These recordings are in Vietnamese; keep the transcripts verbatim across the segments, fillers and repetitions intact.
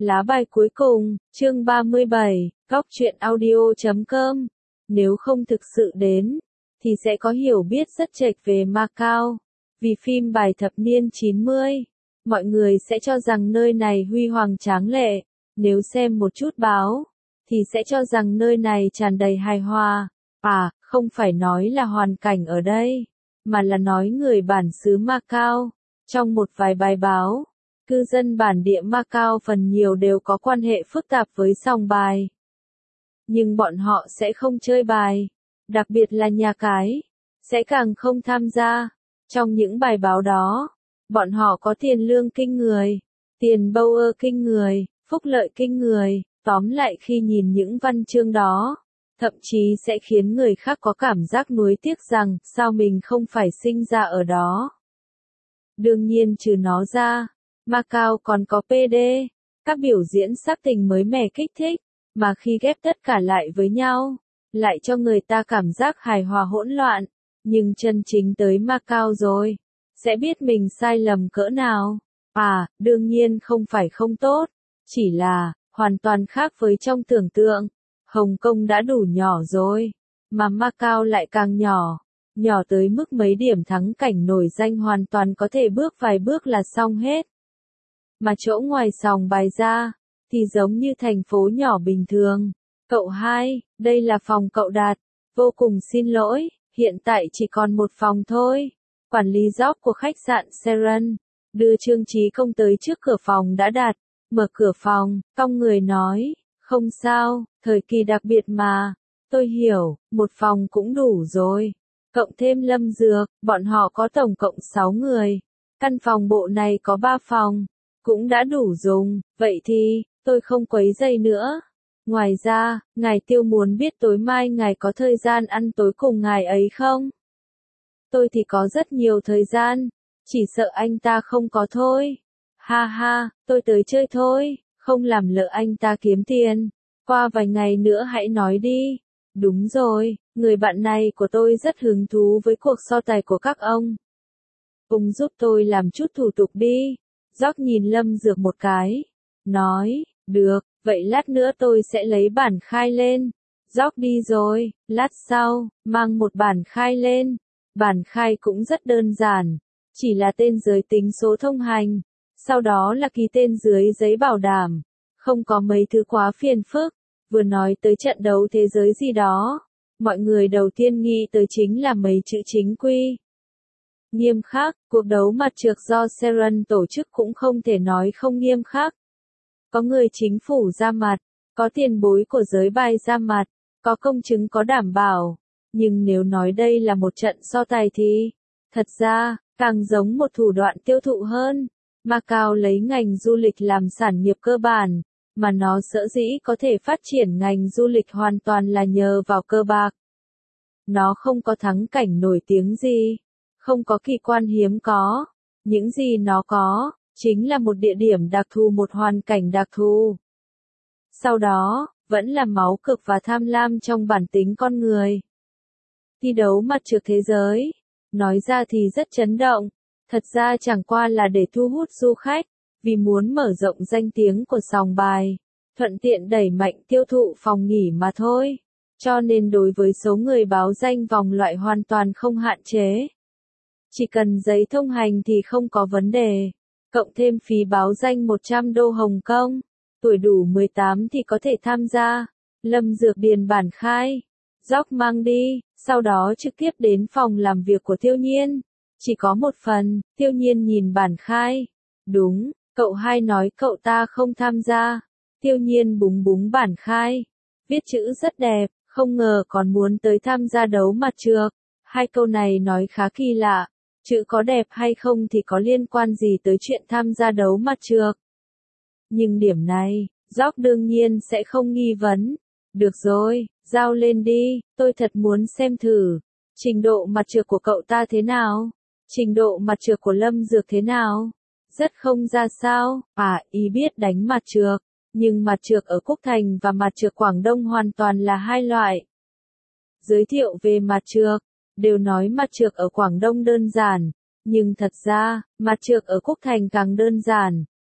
Lá bài cuối cùng, chương ba mươi bảy, góc truyện audio chấm com. Nếu không thực sự đến, thì sẽ có hiểu biết rất chệch về Macau. Vì phim bài thập niên chín mươi, mọi người sẽ cho rằng nơi này huy hoàng tráng lệ. Nếu xem một chút báo, thì sẽ cho rằng nơi này tràn đầy hài hòa. À, không phải nói là hoàn cảnh ở đây, mà là nói người bản xứ Macau. Trong một vài bài báo, cư dân bản địa Macau phần nhiều đều có quan hệ phức tạp với sòng bài. Nhưng bọn họ sẽ không chơi bài, đặc biệt là nhà cái, sẽ càng không tham gia. Trong những bài báo đó, bọn họ có tiền lương kinh người, tiền bâu ơ kinh người, phúc lợi kinh người. Tóm lại khi nhìn những văn chương đó, thậm chí sẽ khiến người khác có cảm giác nuối tiếc rằng sao mình không phải sinh ra ở đó. Đương nhiên trừ nó ra, Macau còn có pê đê, các biểu diễn sắc tình mới mẻ kích thích, mà khi ghép tất cả lại với nhau, lại cho người ta cảm giác hài hòa hỗn loạn. Nhưng chân chính tới Macau rồi, sẽ biết mình sai lầm cỡ nào. À, đương nhiên không phải không tốt, chỉ là, hoàn toàn khác với trong tưởng tượng. Hồng Kông đã đủ nhỏ rồi, mà Macau lại càng nhỏ. Nhỏ tới mức mấy điểm thắng cảnh nổi danh hoàn toàn có thể bước vài bước là xong hết. Mà chỗ ngoài sòng bài ra, thì giống như thành phố nhỏ bình thường. Cậu hai, đây là phòng cậu Đạt. Vô cùng xin lỗi, hiện tại chỉ còn một phòng thôi. Quản lý job của khách sạn Seren đưa Trương Chí Công tới trước cửa phòng đã đặt. Mở cửa phòng, cong người nói, không sao, thời kỳ đặc biệt mà. Tôi hiểu, một phòng cũng đủ rồi. Cộng thêm Lâm Dược, bọn họ có tổng cộng sáu người. Căn phòng bộ này có ba phòng, cũng đã đủ dùng. Vậy thì, tôi không quấy rầy nữa. Ngoài ra, ngài Tiêu muốn biết tối mai ngài có thời gian ăn tối cùng ngài ấy không? Tôi thì có rất nhiều thời gian, chỉ sợ anh ta không có thôi. Ha ha, tôi tới chơi thôi, không làm lỡ anh ta kiếm tiền. Qua vài ngày nữa hãy nói đi. Đúng rồi, người bạn này của tôi rất hứng thú với cuộc so tài của các ông. Ông giúp tôi làm chút thủ tục đi. Gióc nhìn Lâm Dược một cái. Nói, được, vậy lát nữa tôi sẽ lấy bản khai lên. Gióc đi rồi, lát sau, mang một bản khai lên. Bản khai cũng rất đơn giản, chỉ là tên giới tính số thông hành. Sau đó là ký tên dưới giấy bảo đảm. Không có mấy thứ quá phiền phức. Vừa nói tới trận đấu thế giới gì đó, mọi người đầu tiên nghĩ tới chính là mấy chữ chính quy. Nghiêm khắc, cuộc đấu mặt trược do Seren tổ chức cũng không thể nói không nghiêm khắc. Có người chính phủ ra mặt, có tiền bối của giới bài ra mặt, có công chứng có đảm bảo. Nhưng nếu nói đây là một trận so tài thì, thật ra, càng giống một thủ đoạn tiêu thụ hơn. Macau lấy ngành du lịch làm sản nghiệp cơ bản, mà nó sở dĩ có thể phát triển ngành du lịch hoàn toàn là nhờ vào cơ bạc. Nó không có thắng cảnh nổi tiếng gì, không có kỳ quan hiếm có, những gì nó có, chính là một địa điểm đặc thù, một hoàn cảnh đặc thù. Sau đó, vẫn là máu cực và tham lam trong bản tính con người. Thi đấu mặt trược thế giới, nói ra thì rất chấn động, thật ra chẳng qua là để thu hút du khách, vì muốn mở rộng danh tiếng của sòng bài, thuận tiện đẩy mạnh tiêu thụ phòng nghỉ mà thôi. Cho nên đối với số người báo danh vòng loại hoàn toàn không hạn chế. Chỉ cần giấy thông hành thì không có vấn đề. Cộng thêm phí báo danh một trăm đô Hồng Kông. Tuổi đủ mười tám thì có thể tham gia. Lâm Dược điền bản khai. Gióc mang đi, sau đó trực tiếp đến phòng làm việc của Tiêu Nhiên. Chỉ có một phần, Tiêu Nhiên nhìn bản khai. Đúng, cậu hai nói cậu ta không tham gia. Tiêu Nhiên búng búng bản khai. Viết chữ rất đẹp, không ngờ còn muốn tới tham gia đấu mặt trược. Hai câu này nói khá kỳ lạ. Chữ có đẹp hay không thì có liên quan gì tới chuyện tham gia đấu mặt trược. Nhưng điểm này, Gióc đương nhiên sẽ không nghi vấn. Được rồi, giao lên đi, tôi thật muốn xem thử. Trình độ mặt trược của cậu ta thế nào? Trình độ mặt trược của Lâm Dược thế nào? Rất không ra sao. À, ý biết đánh mặt trược. Nhưng mặt trược ở Quốc Thành và mặt trược Quảng Đông hoàn toàn là hai loại. Giới thiệu về mặt trược, đều nói mặt trược ở Quảng Đông đơn giản. Nhưng thật ra, mặt trược ở Quốc Thành càng đơn giản.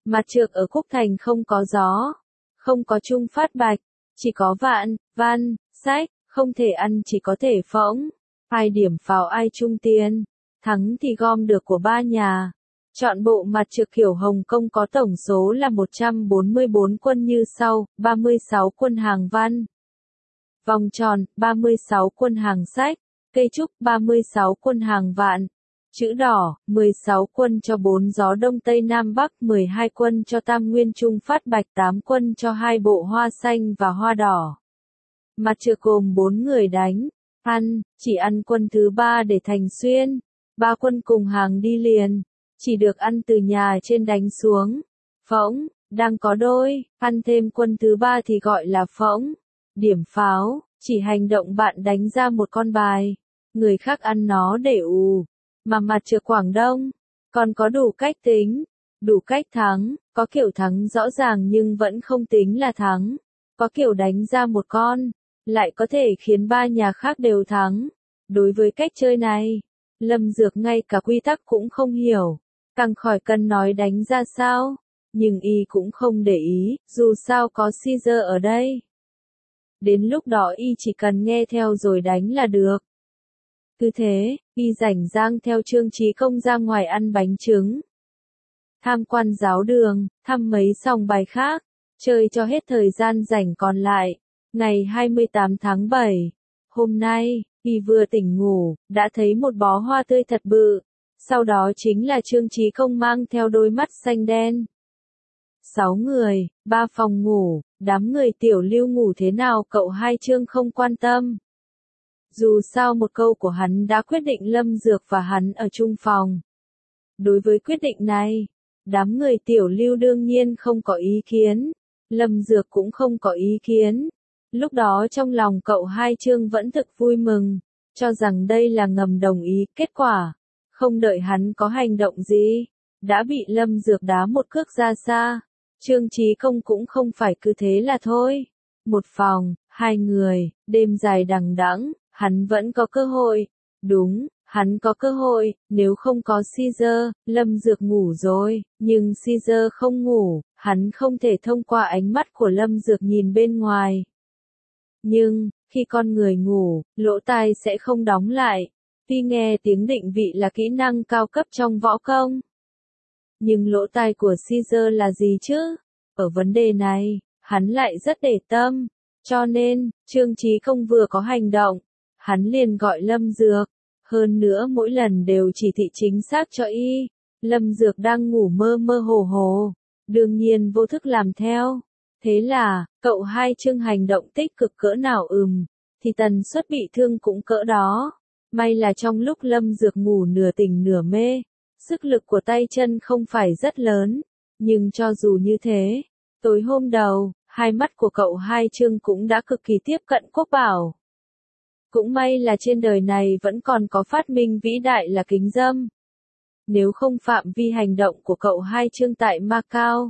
Mặt trược ở Cúc Thành không có gió, không có Trung Phát Bạch, chỉ có Vạn, Văn, Sách, không thể ăn chỉ có thể phỗng. Ai điểm pháo ai trung tiền, thắng thì gom được của ba nhà. Chọn bộ mặt trược kiểu Hồng Kông có tổng số là một trăm bốn mươi bốn quân như sau, ba mươi sáu quân hàng Văn. Vòng tròn, ba mươi sáu quân hàng Sách. Cây trúc, ba mươi sáu quân hàng Vạn. Chữ đỏ, mười sáu quân cho bốn gió Đông Tây Nam Bắc, mười hai quân cho Tam Nguyên Trung Phát Bạch, tám quân cho hai bộ hoa xanh và hoa đỏ. Mặt trược gồm bốn người đánh, ăn, chỉ ăn quân thứ ba để thành xuyên. Ba quân cùng hàng đi liền, chỉ được ăn từ nhà trên đánh xuống. Phỗng, đang có đôi, ăn thêm quân thứ ba thì gọi là phỗng. Điểm pháo, chỉ hành động bạn đánh ra một con bài, người khác ăn nó để ù. Mà mặt trược Quảng Đông, còn có đủ cách tính, đủ cách thắng, có kiểu thắng rõ ràng nhưng vẫn không tính là thắng, có kiểu đánh ra một con, lại có thể khiến ba nhà khác đều thắng. Đối với cách chơi này, Lâm Dược ngay cả quy tắc cũng không hiểu, càng khỏi cần nói đánh ra sao, nhưng y cũng không để ý, dù sao có Caesar ở đây. Đến lúc đó y chỉ cần nghe theo rồi đánh là được. Cứ thế, y rảnh rang theo Trương Chí Công ra ngoài ăn bánh trứng, tham quan giáo đường, thăm mấy sòng bài khác, chơi cho hết thời gian rảnh còn lại. Ngày hai mươi tám tháng bảy, hôm nay, y vừa tỉnh ngủ, đã thấy một bó hoa tươi thật bự. Sau đó chính là Trương Chí Công mang theo đôi mắt xanh đen. Sáu người, ba phòng ngủ, đám người Tiểu Lưu ngủ thế nào cậu hai Trương không quan tâm. Dù sao một câu của hắn đã quyết định Lâm Dược và hắn ở chung phòng. Đối với quyết định này, đám người Tiểu Lưu đương nhiên không có ý kiến, Lâm Dược cũng không có ý kiến. Lúc đó trong lòng cậu hai Trương vẫn thực vui mừng, cho rằng đây là ngầm đồng ý. Kết quả, không đợi hắn có hành động gì, đã bị Lâm Dược đá một cước ra xa. Trương Chí Công cũng không phải cứ thế là thôi. Một phòng, hai người, đêm dài đằng đẵng, hắn vẫn có cơ hội. Đúng, hắn có cơ hội, nếu không có Caesar, Lâm Dược ngủ rồi, nhưng Caesar không ngủ, hắn không thể thông qua ánh mắt của Lâm Dược nhìn bên ngoài. Nhưng, khi con người ngủ, lỗ tai sẽ không đóng lại. Tuy nghe tiếng định vị là kỹ năng cao cấp trong võ công, nhưng lỗ tai của Caesar là gì chứ? Ở vấn đề này, hắn lại rất để tâm. Cho nên, Trương Chí Công vừa có hành động, hắn liền gọi Lâm Dược. Hơn nữa mỗi lần đều chỉ thị chính xác cho y. Lâm Dược đang ngủ mơ mơ hồ hồ, đương nhiên vô thức làm theo. Thế là, cậu hai Trương hành động tích cực cỡ nào ừm, thì tần suất bị thương cũng cỡ đó. May là trong lúc Lâm Dược ngủ nửa tỉnh nửa mê, sức lực của tay chân không phải rất lớn. Nhưng cho dù như thế, tối hôm đầu, hai mắt của cậu hai Trương cũng đã cực kỳ tiếp cận quốc bảo. Cũng may là trên đời này vẫn còn có phát minh vĩ đại là kính râm. Nếu không phạm vi hành động của cậu hai Trương tại Macau,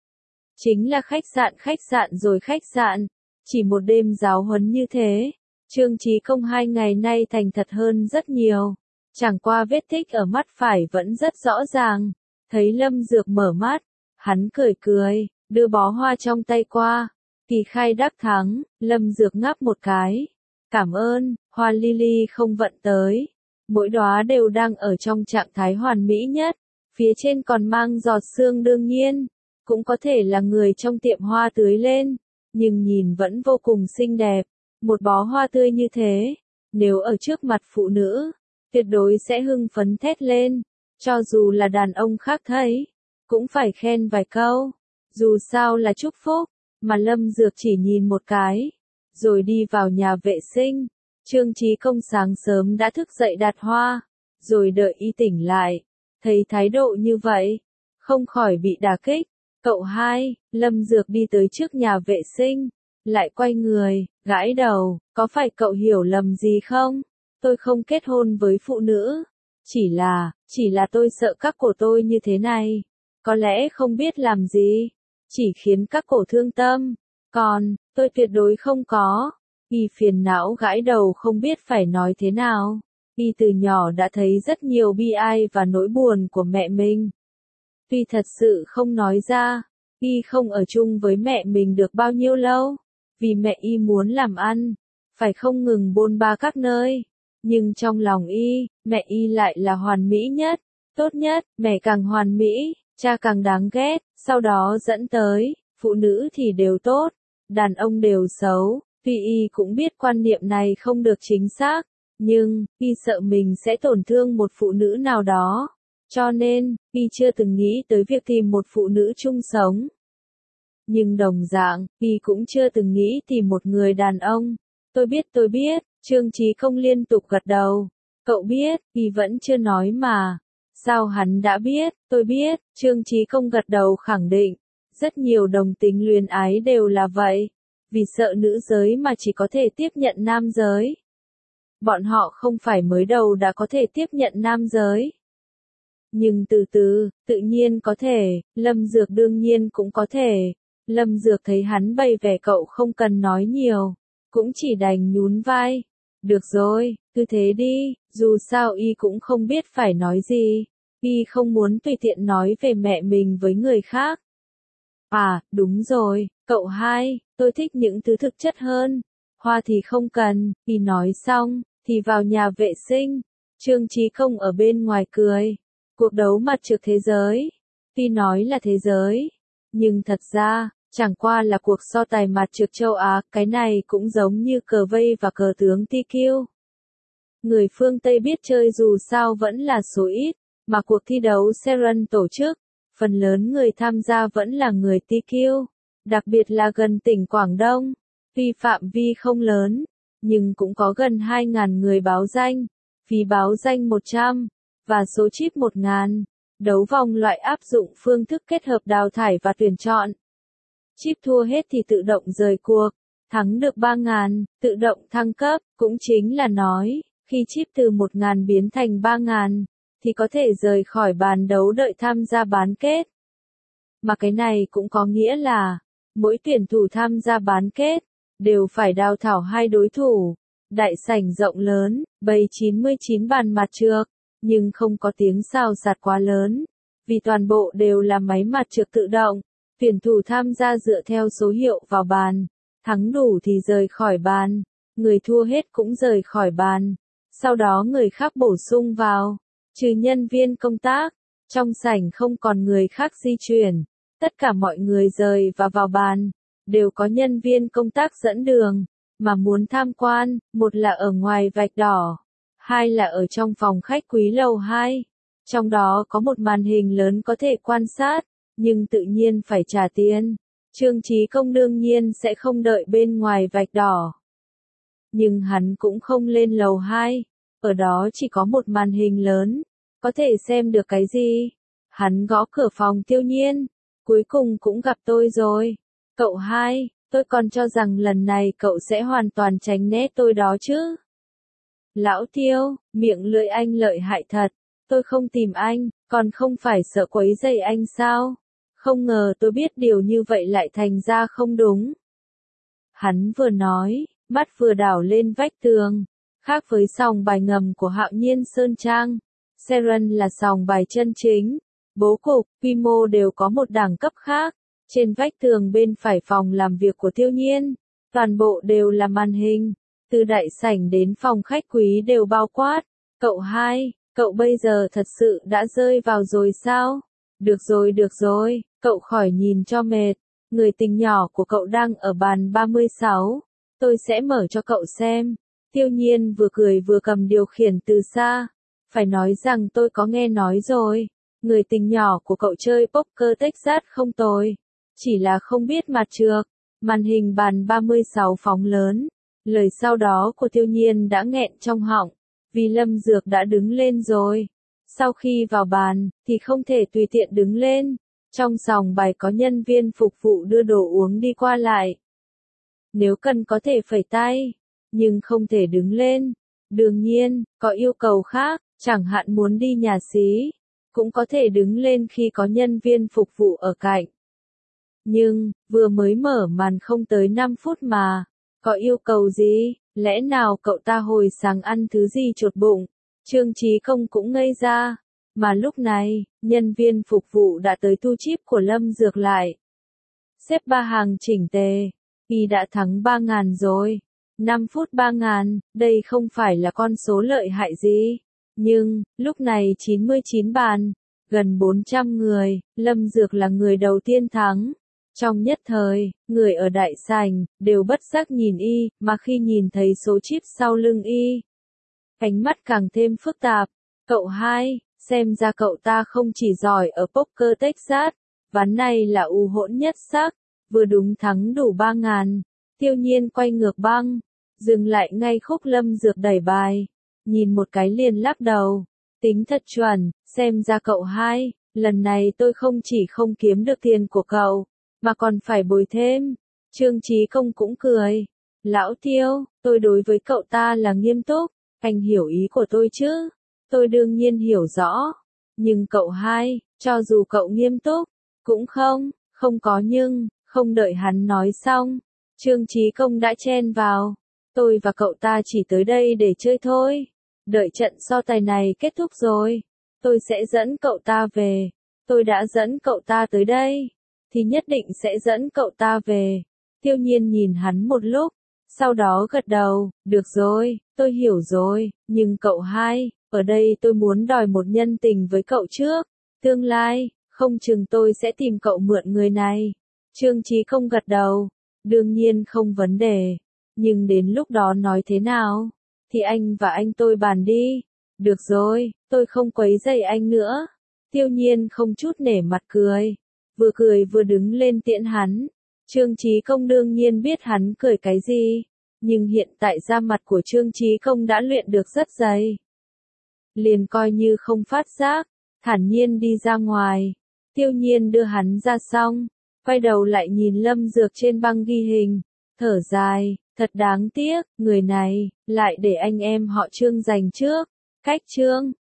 chính là khách sạn khách sạn rồi khách sạn. Chỉ một đêm giáo huấn như thế, Trương Chí Công hai ngày nay thành thật hơn rất nhiều. Chẳng qua vết tích ở mắt phải vẫn rất rõ ràng. Thấy Lâm Dược mở mắt, hắn cười cười, đưa bó hoa trong tay qua. Kỳ khai đắc thắng, Lâm Dược ngáp một cái. Cảm ơn, hoa lily không vận tới. Mỗi đóa đều đang ở trong trạng thái hoàn mỹ nhất. Phía trên còn mang giọt sương đương nhiên. Cũng có thể là người trong tiệm hoa tưới lên. Nhưng nhìn vẫn vô cùng xinh đẹp. Một bó hoa tươi như thế, nếu ở trước mặt phụ nữ, tuyệt đối sẽ hưng phấn thét lên. Cho dù là đàn ông khác thấy, cũng phải khen vài câu. Dù sao là chúc phúc, mà Lâm Dược chỉ nhìn một cái, rồi đi vào nhà vệ sinh. Trương Chí Công sáng sớm đã thức dậy đặt hoa, rồi đợi y tỉnh lại. Thấy thái độ như vậy, không khỏi bị đả kích. Cậu hai, Lâm Dược đi tới trước nhà vệ sinh, lại quay người, gãi đầu, có phải cậu hiểu lầm gì không? Tôi không kết hôn với phụ nữ. Chỉ là, chỉ là tôi sợ các cổ tôi như thế này. Có lẽ không biết làm gì. Chỉ khiến các cổ thương tâm. Còn, tôi tuyệt đối không có. Y phiền não gãi đầu không biết phải nói thế nào. Y từ nhỏ đã thấy rất nhiều bi ai và nỗi buồn của mẹ mình. Tuy thật sự không nói ra, y không ở chung với mẹ mình được bao nhiêu lâu, vì mẹ y muốn làm ăn, phải không ngừng bôn ba các nơi. Nhưng trong lòng y, mẹ y lại là hoàn mỹ nhất, tốt nhất, mẹ càng hoàn mỹ, cha càng đáng ghét, sau đó dẫn tới, phụ nữ thì đều tốt, đàn ông đều xấu. Tuy y cũng biết quan niệm này không được chính xác, nhưng, y sợ mình sẽ tổn thương một phụ nữ nào đó. Cho nên, y chưa từng nghĩ tới việc tìm một phụ nữ chung sống. Nhưng đồng dạng, y cũng chưa từng nghĩ tìm một người đàn ông. Tôi biết tôi biết, Trương Chí Công liên tục gật đầu. Cậu biết, y vẫn chưa nói mà. Sao hắn đã biết, tôi biết, Trương Chí Công gật đầu khẳng định. Rất nhiều đồng tính luyến ái đều là vậy. Vì sợ nữ giới mà chỉ có thể tiếp nhận nam giới. Bọn họ không phải mới đầu đã có thể tiếp nhận nam giới. Nhưng từ từ, tự nhiên có thể, Lâm Dược đương nhiên cũng có thể. Lâm Dược thấy hắn bày vẻ cậu không cần nói nhiều, cũng chỉ đành nhún vai. Được rồi, cứ thế đi, dù sao y cũng không biết phải nói gì. Y không muốn tùy tiện nói về mẹ mình với người khác. À, đúng rồi, cậu hai, tôi thích những thứ thực chất hơn. Hoa thì không cần, y nói xong, thì vào nhà vệ sinh. Trương Chí Công ở bên ngoài cười. Cuộc đấu mặt trược thế giới. Tuy nói là thế giới, nhưng thật ra, chẳng qua là cuộc so tài mặt trược châu Á, cái này cũng giống như cờ vây và cờ tướng tê kiu. Người phương Tây biết chơi dù sao vẫn là số ít, mà cuộc thi đấu Seren tổ chức, phần lớn người tham gia vẫn là người tê kiu, đặc biệt là gần tỉnh Quảng Đông. Tuy phạm vi không lớn, nhưng cũng có gần hai nghìn người báo danh, phí báo danh một trăm, và số chip một nghìn. Đấu vòng loại áp dụng phương thức kết hợp đào thải và tuyển chọn. Chip thua hết thì tự động rời cuộc, thắng được ba nghìn, tự động thăng cấp, cũng chính là nói, khi chip từ một nghìn biến thành ba nghìn, thì có thể rời khỏi bàn đấu đợi tham gia bán kết. Mà cái này cũng có nghĩa là, mỗi tuyển thủ tham gia bán kết, đều phải đào thải hai đối thủ. Đại sảnh rộng lớn, bày chín mươi chín bàn mặt trược, nhưng không có tiếng xào xạc quá lớn, vì toàn bộ đều là máy mặt trược tự động. Tuyển thủ tham gia dựa theo số hiệu vào bàn, thắng đủ thì rời khỏi bàn, người thua hết cũng rời khỏi bàn, sau đó người khác bổ sung vào, trừ nhân viên công tác, trong sảnh không còn người khác di chuyển, tất cả mọi người rời và vào bàn, đều có nhân viên công tác dẫn đường, mà muốn tham quan, một là ở ngoài vạch đỏ, hai là ở trong phòng khách quý lầu hai, trong đó có một màn hình lớn có thể quan sát. Nhưng tự nhiên phải trả tiền. Trương Chí Công đương nhiên sẽ không đợi bên ngoài vạch đỏ. Nhưng hắn cũng không lên lầu hai. Ở đó chỉ có một màn hình lớn. Có thể xem được cái gì? Hắn gõ cửa phòng Tiêu Nhiên. Cuối cùng cũng gặp tôi rồi. Cậu hai, tôi còn cho rằng lần này cậu sẽ hoàn toàn tránh né tôi đó chứ. Lão Tiêu, miệng lưỡi anh lợi hại thật. Tôi không tìm anh, còn không phải sợ quấy rầy anh sao? Không ngờ tôi biết điều như vậy lại thành ra không đúng. Hắn vừa nói, mắt vừa đảo lên vách tường. Khác với sòng bài ngầm của Hạo Nhiên Sơn Trang, Seren là sòng bài chân chính. Bố cục, quy mô đều có một đẳng cấp khác. Trên vách tường bên phải phòng làm việc của Tiêu Nhiên, toàn bộ đều là màn hình. Từ đại sảnh đến phòng khách quý đều bao quát. Cậu hai, cậu bây giờ thật sự đã rơi vào rồi sao? Được rồi được rồi, cậu khỏi nhìn cho mệt. Người tình nhỏ của cậu đang ở bàn ba mươi sáu. Tôi sẽ mở cho cậu xem. Tiêu Nhiên vừa cười vừa cầm điều khiển từ xa. Phải nói rằng tôi có nghe nói rồi. Người tình nhỏ của cậu chơi poker Texas không tồi. Chỉ là không biết mặt trược. Màn hình bàn ba mươi sáu phóng lớn. Lời sau đó của Tiêu Nhiên đã nghẹn trong họng. Vì Lâm Dược đã đứng lên rồi. Sau khi vào bàn, thì không thể tùy tiện đứng lên. Trong sòng bài có nhân viên phục vụ đưa đồ uống đi qua lại. Nếu cần có thể phẩy tay, nhưng không thể đứng lên. Đương nhiên, có yêu cầu khác, chẳng hạn muốn đi nhà xí, cũng có thể đứng lên khi có nhân viên phục vụ ở cạnh. Nhưng, vừa mới mở màn không tới năm phút mà, có yêu cầu gì, lẽ nào cậu ta hồi sáng ăn thứ gì chột bụng? Trương Chí Công cũng ngây ra. Mà lúc này, nhân viên phục vụ đã tới thu chip của Lâm Dược lại. Xếp ba hàng chỉnh tề. Y đã thắng ba ngàn rồi. năm phút ba ngàn, đây không phải là con số lợi hại gì. Nhưng, lúc này chín mươi chín bàn, gần bốn trăm người, Lâm Dược là người đầu tiên thắng. Trong nhất thời, người ở đại sảnh, đều bất giác nhìn y, mà khi nhìn thấy số chip sau lưng y, ánh mắt càng thêm phức tạp. Cậu hai, xem ra cậu ta không chỉ giỏi ở poker Texas, ván này là u hỗn nhất sắc, vừa đúng thắng đủ ba ngàn. Tiêu Nhiên quay ngược băng, dừng lại ngay khúc Lâm Dược đẩy bài, nhìn một cái liền lắc đầu, tính thật chuẩn, xem ra cậu hai, lần này tôi không chỉ không kiếm được tiền của cậu, mà còn phải bồi thêm. Trương Chí Công cũng cười, lão Tiêu, tôi đối với cậu ta là nghiêm túc, anh hiểu ý của tôi chứ? Tôi đương nhiên hiểu rõ, nhưng cậu hai, cho dù cậu nghiêm túc, cũng không, không có nhưng, không đợi hắn nói xong, Trương Chí Công đã chen vào, tôi và cậu ta chỉ tới đây để chơi thôi, đợi trận so tài này kết thúc rồi, tôi sẽ dẫn cậu ta về, tôi đã dẫn cậu ta tới đây, thì nhất định sẽ dẫn cậu ta về. Tiêu Nhiên nhìn hắn một lúc, sau đó gật đầu, được rồi, tôi hiểu rồi, nhưng cậu hai, ở đây tôi muốn đòi một nhân tình với cậu trước, tương lai, không chừng tôi sẽ tìm cậu mượn người này. Trương Chí Công gật đầu, đương nhiên không vấn đề, nhưng đến lúc đó nói thế nào, thì anh và anh tôi bàn đi. Được rồi, tôi không quấy rầy anh nữa. Tiêu Nhiên không chút nể mặt cười, vừa cười vừa đứng lên tiễn hắn. Trương Chí Công đương nhiên biết hắn cười cái gì, nhưng hiện tại da mặt của Trương Chí Công đã luyện được rất dày. Liền coi như không phát giác, thản nhiên đi ra ngoài. Tiêu Nhiên đưa hắn ra xong, quay đầu lại nhìn Lâm Dược trên băng ghi hình, thở dài, thật đáng tiếc, người này, lại để anh em họ Trương giành trước. Cách Trương,